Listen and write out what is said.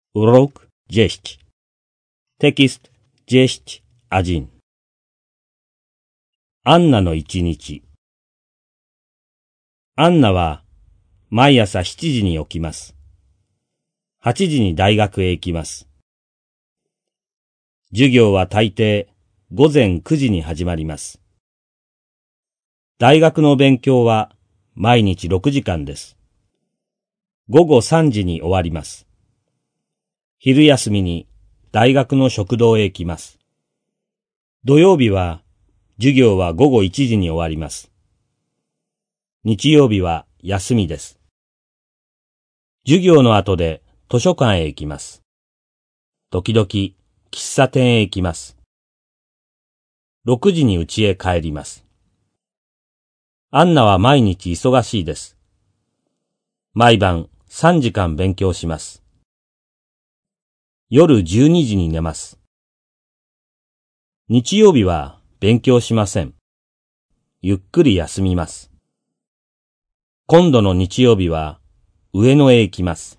Урок 10. Текст 10.1. アンナの一日。アンナは毎朝7時に起きます。8時に大学へ行きます。授業は大抵午前9時に始まります。大学の勉強は毎日6時間です。午後3時に終わります。昼休みに大学の食堂へ行きます。土曜日は授業は午後1時に終わります。日曜日は休みです。授業の後で図書館へ行きます。時々喫茶店へ行きます。6時に家へ帰ります。アンナは毎日忙しいです。毎晩3時間勉強します。夜12時に寝ます。日曜日は勉強しません。ゆっくり休みます。今度の日曜日は上野へ行きます。